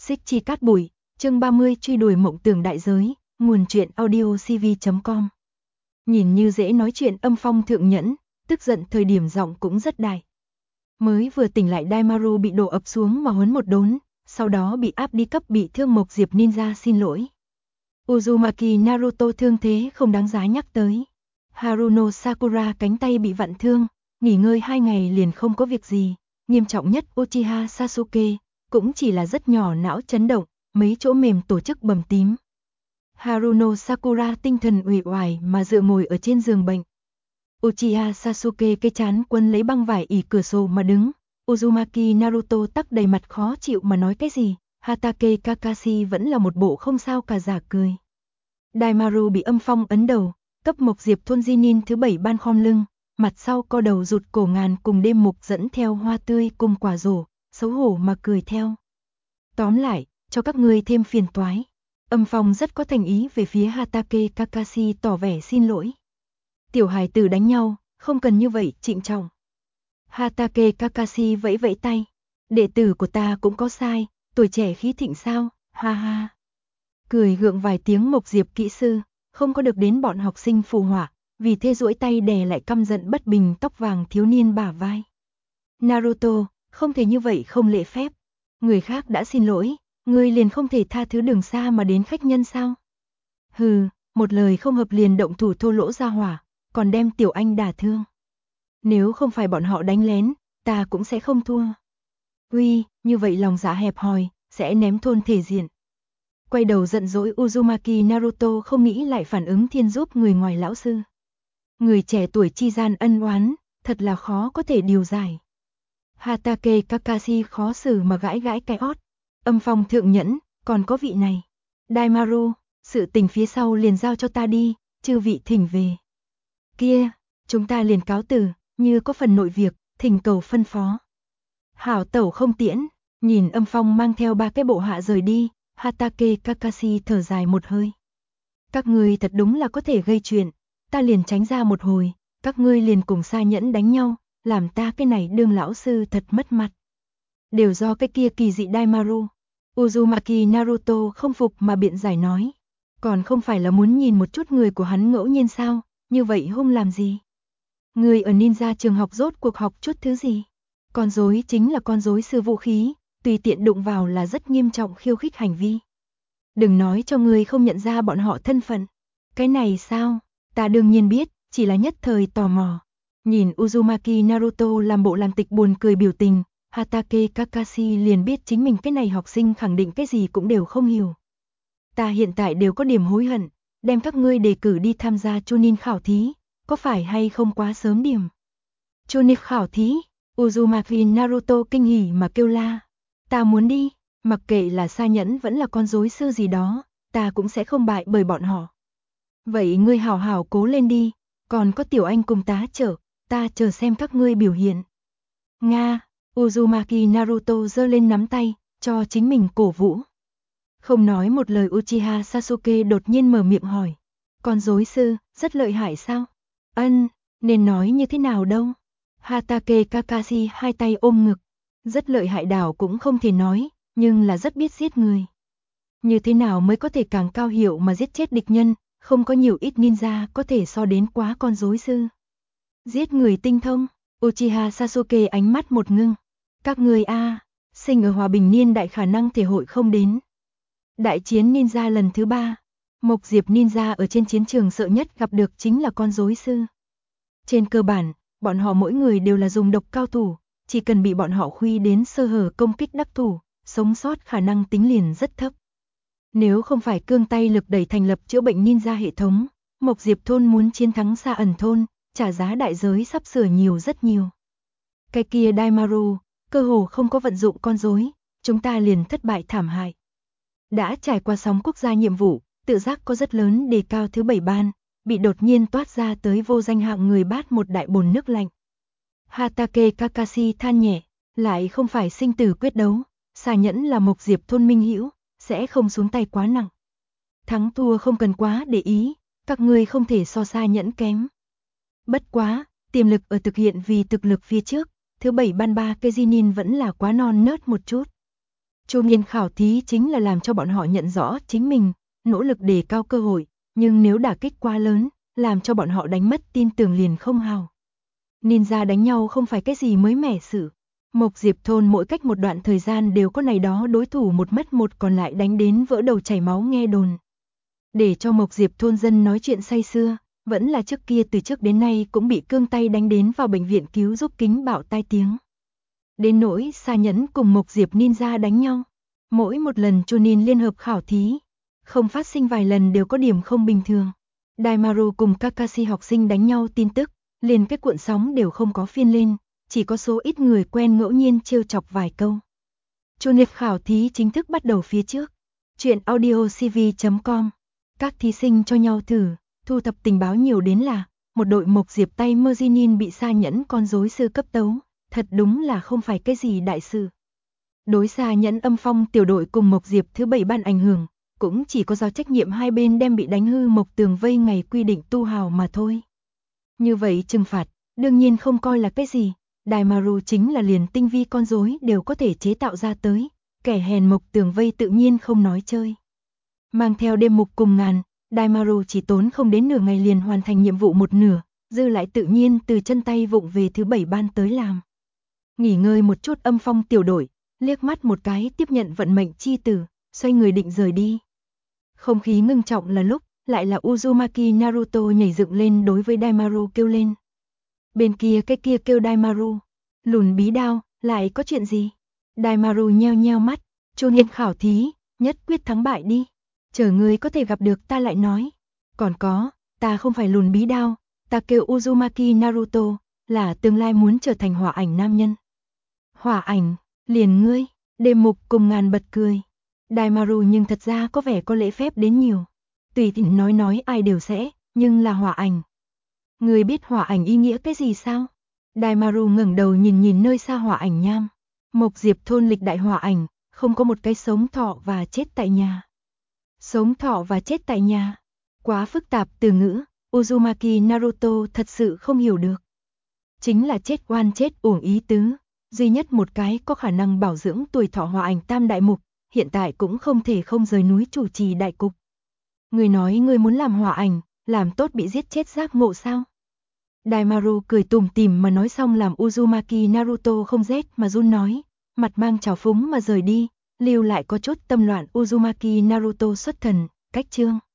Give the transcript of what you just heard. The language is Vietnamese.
Xích chi cát bụi, chương 30 truy đuổi mộng tưởng đại giới, nguồn truyện audio cv.com. Nhìn như dễ nói chuyện âm phong thượng nhẫn, tức giận thời điểm giọng cũng rất đại. Mới vừa tỉnh lại Daimaru bị đổ ập xuống mà huấn một đốn, sau đó bị áp đi cấp bị thương Mộc Diệp Ninja xin lỗi. Uzumaki Naruto thương thế không đáng giá nhắc tới. Haruno Sakura cánh tay bị vặn thương, nghỉ ngơi 2 ngày liền không có việc gì, nghiêm trọng nhất Uchiha Sasuke cũng chỉ là rất nhỏ não chấn động, mấy chỗ mềm tổ chức bầm tím. Haruno Sakura tinh thần uể oải mà dựa ngồi ở trên giường bệnh. Uchiha Sasuke cái chán quấn lấy băng vải ỉ cửa sổ mà đứng, Uzumaki Naruto tắc đầy mặt khó chịu mà nói cái gì, Hatake Kakashi vẫn là một bộ không sao cả giả cười. Daimaru bị âm phong ấn đầu, cấp Mộc Diệp thôn Jinin thứ 7 ban khom lưng, mặt sau co đầu rụt cổ ngàn cùng đêm mục dẫn theo hoa tươi cùng quả rổ, xấu hổ mà cười theo. Tóm lại, cho các ngươi thêm phiền toái. Âm phong rất có thành ý về phía Hatake Kakashi tỏ vẻ xin lỗi. Tiểu hài tử đánh nhau, không cần như vậy trịnh trọng. Hatake Kakashi vẫy vẫy tay. Đệ tử của ta cũng có sai, tuổi trẻ khí thịnh sao, ha ha. Cười gượng vài tiếng Mộc Diệp kỹ sư, không có được đến bọn học sinh phù họa, vì thế duỗi tay đè lại căm giận bất bình tóc vàng thiếu niên bả vai. Naruto, không thể như vậy không lễ phép. Người khác đã xin lỗi, ngươi liền không thể tha thứ đường xa mà đến khách nhân sao? Hừ, một lời không hợp liền động thủ thô lỗ ra hỏa, còn đem tiểu anh đả thương. Nếu không phải bọn họ đánh lén, ta cũng sẽ không thua. Uy, như vậy lòng dạ hẹp hòi, sẽ ném thôn thể diện. Quay đầu giận dỗi Uzumaki Naruto không nghĩ lại phản ứng thiên giúp người ngoài lão sư. Người trẻ tuổi chi gian ân oán, thật là khó có thể điều giải. Hatake Kakashi khó xử mà gãi gãi cái ót. Âm phong thượng nhẫn, còn có vị này. Daimaru, sự tình phía sau liền giao cho ta đi, chư vị thỉnh về. Kia, chúng ta liền cáo từ, như có phần nội việc, thỉnh cầu phân phó. Hảo tẩu không tiễn, nhìn âm phong mang theo 3 cái bộ hạ rời đi, Hatake Kakashi thở dài một hơi. Các ngươi thật đúng là có thể gây chuyện, ta liền tránh ra một hồi, các ngươi liền cùng Sa Nhẫn đánh nhau, làm ta cái này đương lão sư thật mất mặt. Đều do cái kia kỳ dị Daimaru. Uzumaki Naruto không phục mà biện giải nói. Còn không phải là muốn nhìn một chút người của hắn ngẫu nhiên sao, như vậy hung làm gì? Người ở ninja trường học rốt cuộc học chút thứ gì? Con rối chính là con rối sư vũ khí, tùy tiện đụng vào là rất nghiêm trọng khiêu khích hành vi. Đừng nói cho người không nhận ra bọn họ thân phận. Cái này sao? Ta đương nhiên biết, chỉ là nhất thời tò mò. Nhìn Uzumaki Naruto làm bộ làm tịch buồn cười biểu tình, Hatake Kakashi liền biết chính mình cái này học sinh khẳng định cái gì cũng đều không hiểu. Ta hiện tại đều có điểm hối hận, đem các ngươi đề cử đi tham gia Chunin khảo thí, có phải hay không quá sớm điểm? Chunin khảo thí, Uzumaki Naruto kinh hỉ mà kêu la. Ta muốn đi, mặc kệ là Sa Nhẫn vẫn là con rối sư gì đó, ta cũng sẽ không bại bởi bọn họ. Vậy ngươi hảo hảo cố lên đi, còn có tiểu anh cùng tá chở, ta chờ xem các ngươi biểu hiện. Nga, Uzumaki Naruto giơ lên nắm tay, cho chính mình cổ vũ. Không nói một lời Uchiha Sasuke đột nhiên mở miệng hỏi. Con rối sư, rất lợi hại sao? Ân, nên nói như thế nào đâu? Hatake Kakashi hai tay ôm ngực. Rất lợi hại đảo cũng không thể nói, nhưng là rất biết giết người. Như thế nào mới có thể càng cao hiệu mà giết chết địch nhân, không có nhiều ít ninja có thể so đến quá con rối sư. Giết người tinh thông, Uchiha Sasuke ánh mắt một ngưng. Các người sinh ở hòa bình niên đại khả năng thể hội không đến. Đại chiến ninja lần thứ 3, Mộc Diệp ninja ở trên chiến trường sợ nhất gặp được chính là con rối sư. Trên cơ bản, bọn họ mỗi người đều là dùng độc cao thủ, chỉ cần bị bọn họ khuy đến sơ hở công kích đắc thủ, sống sót khả năng tính liền rất thấp. Nếu không phải cương tay lực đẩy thành lập chữa bệnh ninja hệ thống, Mộc Diệp thôn muốn chiến thắng Sa ẩn thôn, trả giá đại giới sắp sửa nhiều rất nhiều. Cái kia Daimaru, cơ hồ không có vận dụng con rối, chúng ta liền thất bại thảm hại. Đã trải qua sóng quốc gia nhiệm vụ, tự giác có rất lớn đề cao thứ 7 ban, bị đột nhiên toát ra tới vô danh hạng người bát một đại bồn nước lạnh. Hatake Kakashi than nhẹ, lại không phải sinh tử quyết đấu, Sa Nhẫn là Mộc Diệp thôn minh hữu, sẽ không xuống tay quá nặng. Thắng thua không cần quá để ý, các ngươi không thể so Sa Nhẫn kém. Bất quá, tiềm lực ở thực hiện vì thực lực phía trước, thứ 7 ban 3 cây Jinin vẫn là quá non nớt một chút. Cho nên khảo thí chính là làm cho bọn họ nhận rõ chính mình, nỗ lực đề cao cơ hội, nhưng nếu đả kích quá lớn, làm cho bọn họ đánh mất tin tưởng liền không hào. Ninja đánh nhau không phải cái gì mới mẻ sự. Mộc Diệp thôn mỗi cách một đoạn thời gian đều có này đó đối thủ một mất một còn lại đánh đến vỡ đầu chảy máu nghe đồn. Để cho Mộc Diệp thôn dân nói chuyện say sưa, vẫn là trước kia từ trước đến nay cũng bị cương tay đánh đến vào bệnh viện cứu giúp kính bạo tai tiếng. Đến nỗi Sa Nhẫn cùng Mộc Diệp Ninja đánh nhau, mỗi một lần Chunin liên hợp khảo thí, không phát sinh vài lần đều có điểm không bình thường. Daimaru cùng Kakashi học sinh đánh nhau tin tức, liền cái cuộn sóng đều không có phiên lên, chỉ có số ít người quen ngẫu nhiên trêu chọc vài câu. Chunin khảo thí chính thức bắt đầu phía trước. Chuyện audiocv.com. Các thí sinh cho nhau thử, thu thập tình báo nhiều đến là một đội Mộc Diệp tay mơ Jinin bị Sa Nhẫn con rối sư cấp tấu, thật đúng là không phải cái gì đại sự. Đối Sa Nhẫn Âm Phong tiểu đội cùng Mộc Diệp thứ 7 ban ảnh hưởng, cũng chỉ có giao trách nhiệm hai bên đem bị đánh hư Mộc Tường vây ngày quy định tu hào mà thôi. Như vậy trừng phạt, đương nhiên không coi là cái gì, Daimaru chính là liền tinh vi con rối đều có thể chế tạo ra tới, kẻ hèn Mộc Tường vây tự nhiên không nói chơi. Mang theo đêm mục cùng ngàn, Daimaru chỉ tốn không đến nửa ngày liền hoàn thành nhiệm vụ một nửa, dư lại tự nhiên từ chân tay vụng về thứ 7 ban tới làm. Nghỉ ngơi một chút Âm Phong tiểu đội, liếc mắt một cái tiếp nhận vận mệnh chi tử, xoay người định rời đi. Không khí ngưng trọng là lúc, lại là Uzumaki Naruto nhảy dựng lên đối với Daimaru kêu lên. Bên kia cái kia kêu Daimaru, lùn bí đao, lại có chuyện gì? Daimaru nheo nheo mắt, Chunin khảo thí, nhất quyết thắng bại đi. Chờ ngươi có thể gặp được ta lại nói. Còn có, ta không phải lùn bí đao, ta kêu Uzumaki Naruto, là tương lai muốn trở thành hỏa ảnh nam nhân. Hỏa ảnh, liền ngươi, đêm mục cùng ngàn bật cười. Daimaru nhưng thật ra có vẻ có lễ phép đến nhiều. Tùy tiện nói ai đều sẽ, nhưng là hỏa ảnh. Ngươi biết hỏa ảnh ý nghĩa cái gì sao? Daimaru ngẩng đầu nhìn nhìn nơi xa hỏa ảnh nham. Mộc Diệp thôn lịch đại hỏa ảnh, không có một cái sống thọ và chết tại nhà. Sống thọ và chết tại nhà. Quá phức tạp từ ngữ, Uzumaki Naruto thật sự không hiểu được. Chính là chết oan chết uổng ý tứ. Duy nhất một cái có khả năng bảo dưỡng tuổi thọ hỏa ảnh tam đại mục, hiện tại cũng không thể không rời núi chủ trì đại cục. Người nói người muốn làm hỏa ảnh, làm tốt bị giết chết giác ngộ sao? Daimaru cười tủm tỉm mà nói xong làm Uzumaki Naruto không rét mà run nói, mặt mang trào phúng mà rời đi, lưu lại có chút tâm loạn Uzumaki Naruto xuất thần, cách chương.